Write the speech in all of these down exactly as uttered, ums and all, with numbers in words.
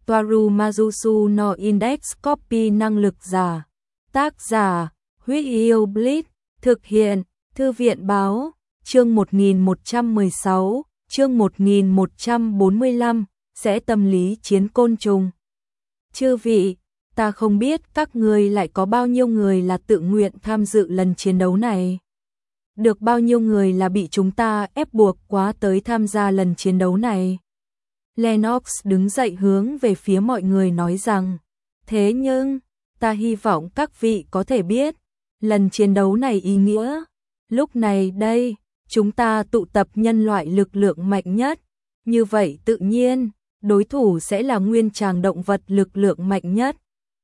Toaru Majusu no Index Copy năng lực giả. Tác giả, Huyết Yêu Blitz, thực hiện, Thư viện báo, chương một nghìn một trăm mười sáu, chương một nghìn một trăm bốn mươi lăm, sẽ tâm lý chiến côn trùng. Chư vị, ta không biết các ngươi lại có bao nhiêu người là tự nguyện tham dự lần chiến đấu này. Được bao nhiêu người là bị chúng ta ép buộc quá tới tham gia lần chiến đấu này. Lennox đứng dậy hướng về phía mọi người nói rằng, thế nhưng, ta hy vọng các vị có thể biết, lần chiến đấu này ý nghĩa. Lúc này đây, chúng ta tụ tập nhân loại lực lượng mạnh nhất, như vậy tự nhiên, đối thủ sẽ là nguyên tràng động vật lực lượng mạnh nhất.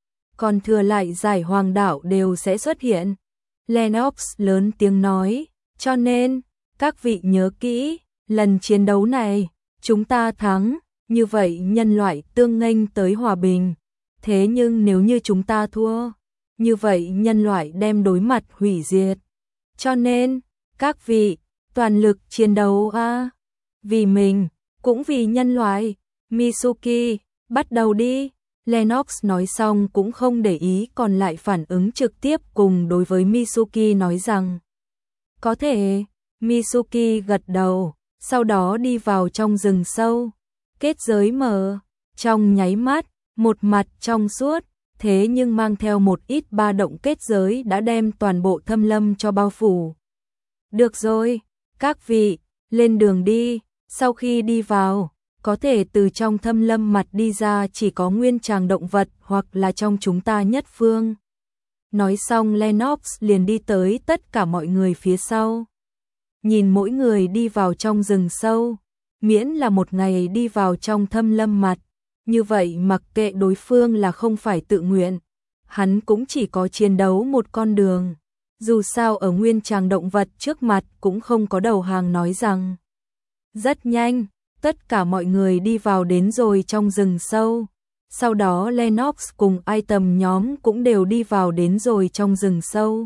Còn thừa lại giải hoàng đảo đều sẽ xuất hiện. Lennox lớn tiếng nói, cho nên, các vị nhớ kỹ, lần chiến đấu này, chúng ta thắng, như vậy nhân loại tương nghênh tới hòa bình. Thế nhưng nếu như chúng ta thua, như vậy nhân loại đem đối mặt hủy diệt. Cho nên, các vị, toàn lực chiến đấu a, à? Vì mình, cũng vì nhân loại. Mitsuki, bắt đầu đi. Lennox nói xong cũng không để ý còn lại phản ứng trực tiếp cùng đối với Mitsuki nói rằng, có thể. Mitsuki gật đầu, sau đó đi vào trong rừng sâu. Kết giới mở, trong nháy mắt, một mặt trong suốt, thế nhưng mang theo một ít ba động kết giới đã đem toàn bộ thâm lâm cho bao phủ. Được rồi, các vị, lên đường đi. Sau khi đi vào, có thể từ trong thâm lâm mặt đi ra chỉ có nguyên tràng động vật hoặc là trong chúng ta nhất phương. Nói xong Lennox liền đi tới tất cả mọi người phía sau. Nhìn mỗi người đi vào trong rừng sâu, miễn là một ngày đi vào trong thâm lâm mặt, như vậy mặc kệ đối phương là không phải tự nguyện, hắn cũng chỉ có chiến đấu một con đường. Dù sao ở nguyên tràng động vật trước mặt cũng không có đầu hàng nói rằng. Rất nhanh, tất cả mọi người đi vào đến rồi trong rừng sâu. Sau đó Lennox cùng item nhóm cũng đều đi vào đến rồi trong rừng sâu.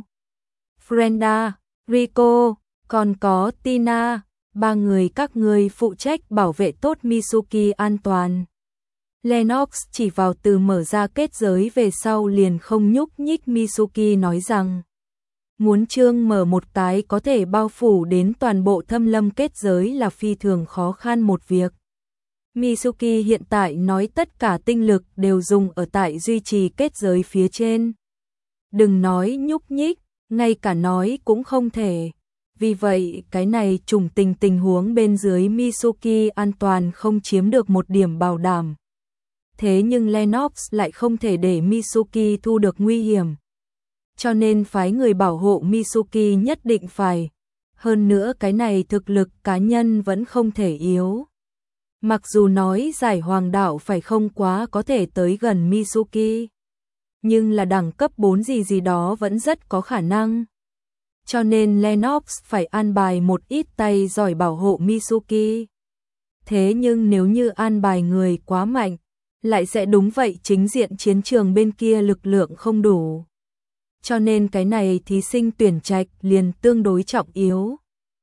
Frenda, Rico, còn có Tina, ba người các người phụ trách bảo vệ tốt Mitsuki an toàn. Lennox chỉ vào từ mở ra kết giới về sau liền không nhúc nhích. Mitsuki nói rằng, muốn chương mở một cái có thể bao phủ đến toàn bộ thâm lâm kết giới là phi thường khó khăn một việc. Mitsuki hiện tại nói tất cả tinh lực đều dùng ở tại duy trì kết giới phía trên. Đừng nói nhúc nhích, ngay cả nói cũng không thể. Vì vậy, cái này trùng tình tình huống bên dưới Mitsuki an toàn không chiếm được một điểm bảo đảm. Thế nhưng Lennox lại không thể để Mitsuki thu được nguy hiểm. Cho nên phái người bảo hộ Mitsuki nhất định phải. Hơn nữa cái này thực lực cá nhân vẫn không thể yếu. Mặc dù nói giải hoàng đảo phải không quá có thể tới gần Mitsuki, nhưng là đẳng cấp bốn gì gì đó vẫn rất có khả năng. Cho nên Lennox phải an bài một ít tay giỏi bảo hộ Mitsuki. Thế nhưng nếu như an bài người quá mạnh, lại sẽ đúng vậy chính diện chiến trường bên kia lực lượng không đủ. Cho nên cái này thí sinh tuyển trạch liền tương đối trọng yếu.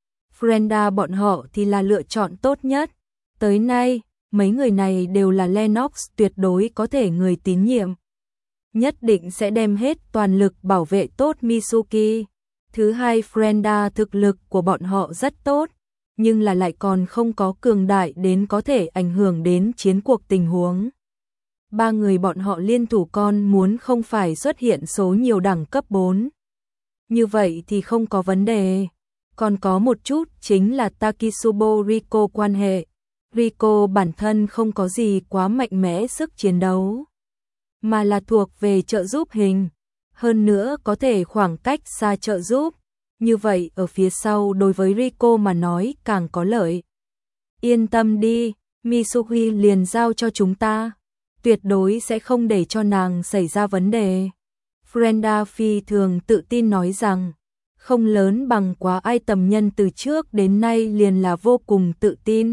Frenda bọn họ thì là lựa chọn tốt nhất. Tới nay, mấy người này đều là Lennox tuyệt đối có thể người tín nhiệm. Nhất định sẽ đem hết toàn lực bảo vệ tốt Mitsuki. Thứ hai, Frenda thực lực của bọn họ rất tốt, nhưng là lại còn không có cường đại đến có thể ảnh hưởng đến chiến cuộc tình huống. Ba người bọn họ liên thủ con muốn không phải xuất hiện số nhiều đẳng cấp bốn. Như vậy thì không có vấn đề. Còn có một chút chính là Takisubo Rico quan hệ. Rico bản thân không có gì quá mạnh mẽ sức chiến đấu, mà là thuộc về trợ giúp hình. Hơn nữa có thể khoảng cách xa trợ giúp. Như vậy ở phía sau đối với Rico mà nói càng có lợi. Yên tâm đi, Mitsuki liền giao cho chúng ta. Tuyệt đối sẽ không để cho nàng xảy ra vấn đề. Frenda phi thường tự tin nói rằng, không lớn bằng quá ai tầm nhân từ trước đến nay liền là vô cùng tự tin.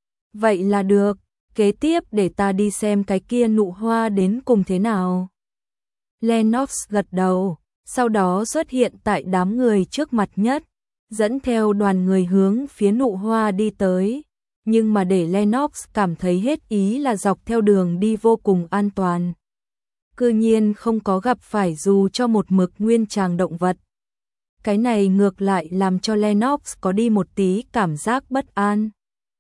Vậy là được, kế tiếp để ta đi xem cái kia nụ hoa đến cùng thế nào. Lennox gật đầu, sau đó xuất hiện tại đám người trước mặt nhất, dẫn theo đoàn người hướng phía nụ hoa đi tới. nhưng mà để Lennox cảm thấy hết ý là dọc theo đường đi vô cùng an toàn. Cư nhiên không có gặp phải dù cho một mực nguyên tràng động vật. Cái này ngược lại làm cho Lennox có đi một tí cảm giác bất an.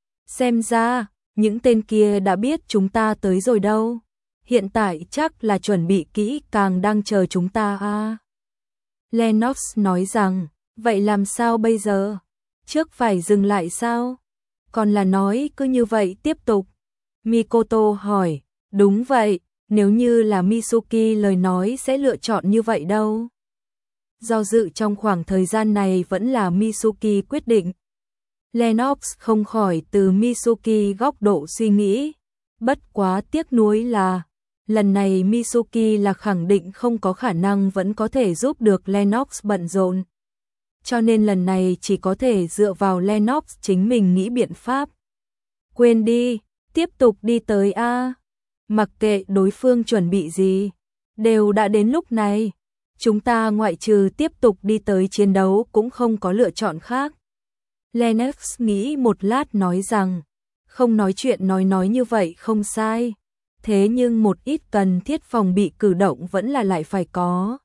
Xem ra, những tên kia đã biết chúng ta tới rồi đâu. Hiện tại chắc là chuẩn bị kỹ càng đang chờ chúng ta à. Lennox nói rằng, vậy làm sao bây giờ? Trước phải dừng lại sao? Còn là nói cứ như vậy tiếp tục. Mikoto hỏi, đúng vậy, nếu như là Mitsuki lời nói sẽ lựa chọn như vậy đâu. Do dự trong khoảng thời gian này vẫn là Mitsuki quyết định. Lennox không khỏi từ Mitsuki góc độ suy nghĩ. Bất quá tiếc nuối là, lần này Mitsuki là khẳng định không có khả năng vẫn có thể giúp được Lennox bận rộn. Cho nên lần này chỉ có thể dựa vào Lennox chính mình nghĩ biện pháp. Quên đi, tiếp tục đi tới A. Mặc kệ đối phương chuẩn bị gì, đều đã đến lúc này. Chúng ta ngoại trừ tiếp tục đi tới chiến đấu cũng không có lựa chọn khác. Lennox nghĩ một lát nói rằng, không nói chuyện nói nói như vậy không sai. Thế nhưng một ít cần thiết phòng bị cử động vẫn là lại phải có.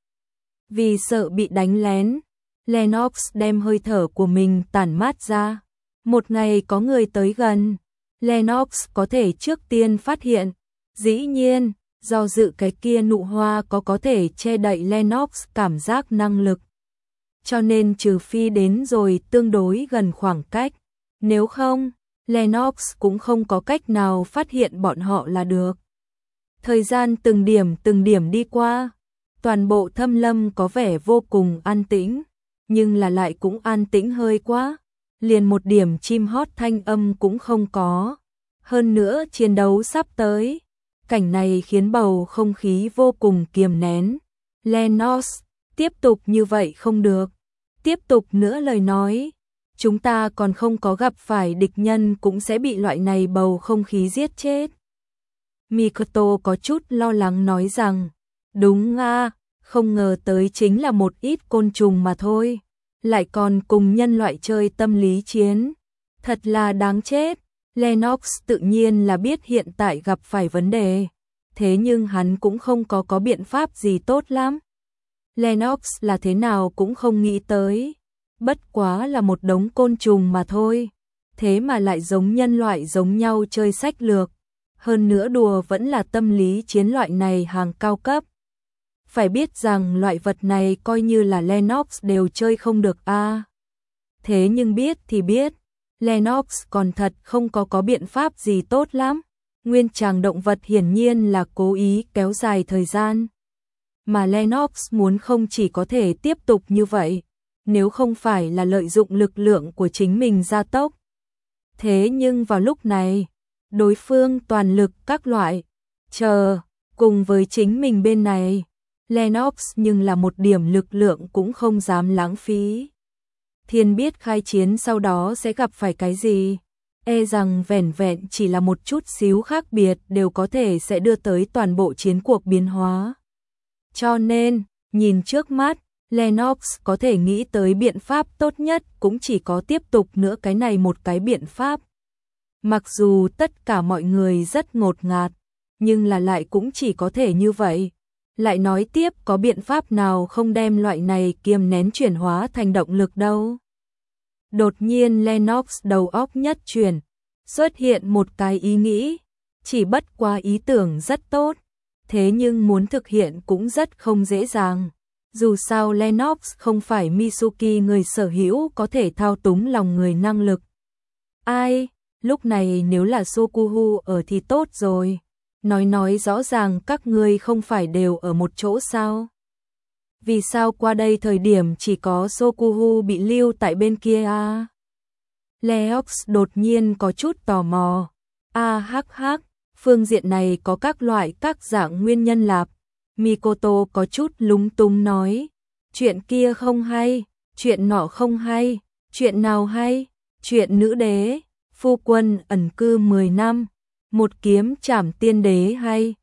Vì sợ bị đánh lén, Lennox đem hơi thở của mình tản mát ra. Một ngày có người tới gần, Lennox có thể trước tiên phát hiện. Dĩ nhiên, do dự cái kia nụ hoa có có thể che đậy Lennox cảm giác năng lực. Cho nên trừ phi đến rồi tương đối gần khoảng cách. Nếu không, Lennox cũng không có cách nào phát hiện bọn họ là được. Thời gian từng điểm từng điểm đi qua, toàn bộ thâm lâm có vẻ vô cùng an tĩnh, nhưng là lại cũng an tĩnh hơi quá, liền một điểm chim hót thanh âm cũng không có. Hơn nữa chiến đấu sắp tới, cảnh này khiến bầu không khí vô cùng kiềm nén. Lennox, tiếp tục như vậy không được, tiếp tục nữa lời nói, chúng ta còn không có gặp phải địch nhân cũng sẽ bị loại này bầu không khí giết chết. Mikoto có chút lo lắng nói rằng, đúng à, không ngờ tới chính là một ít côn trùng mà thôi, lại còn cùng nhân loại chơi tâm lý chiến, thật là đáng chết. Lennox tự nhiên là biết hiện tại gặp phải vấn đề, thế nhưng hắn cũng không có có biện pháp gì tốt lắm. Lennox là thế nào cũng không nghĩ tới, bất quá là một đống côn trùng mà thôi, thế mà lại giống nhân loại giống nhau chơi sách lược. Hơn nữa đùa vẫn là tâm lý chiến loại này hàng cao cấp. Phải biết rằng loại vật này coi như là Lennox đều chơi không được a. À. Thế nhưng biết thì biết, Lennox còn thật không có có biện pháp gì tốt lắm. Nguyên tràng động vật hiển nhiên là cố ý kéo dài thời gian. Mà Lennox muốn không chỉ có thể tiếp tục như vậy, nếu không phải là lợi dụng lực lượng của chính mình gia tốc. Thế nhưng vào lúc này, đối phương toàn lực các loại, chờ, cùng với chính mình bên này, Lennox nhưng là một điểm lực lượng cũng không dám lãng phí. Thiên biết khai chiến sau đó sẽ gặp phải cái gì, e rằng vẻn vẹn chỉ là một chút xíu khác biệt đều có thể sẽ đưa tới toàn bộ chiến cuộc biến hóa. Cho nên, nhìn trước mắt, Lennox có thể nghĩ tới biện pháp tốt nhất cũng chỉ có tiếp tục nữa cái này một cái biện pháp. Mặc dù tất cả mọi người rất ngột ngạt, nhưng là lại cũng chỉ có thể như vậy. Lại nói tiếp có biện pháp nào không đem loại này kiềm nén chuyển hóa thành động lực đâu. Đột nhiên Lennox đầu óc nhất chuyển, xuất hiện một cái ý nghĩ, chỉ bất quá ý tưởng rất tốt, thế nhưng muốn thực hiện cũng rất không dễ dàng. Dù sao Lennox không phải Mitsuki người sở hữu có thể thao túng lòng người năng lực. Ai, lúc này nếu là Sokuhu ở thì tốt rồi. Nói nói rõ ràng các ngươi không phải đều ở một chỗ sao? Vì sao qua đây thời điểm chỉ có Sokuhu bị lưu tại bên kia à? Lennox đột nhiên có chút tò mò. A hắc hắc, phương diện này có các loại các dạng nguyên nhân lạp. Mikoto có chút lúng túng nói. Chuyện kia không hay, chuyện nọ không hay, chuyện nào hay, chuyện nữ đế, phu quân ẩn cư mười năm. Một kiếm trảm tiên đế hay,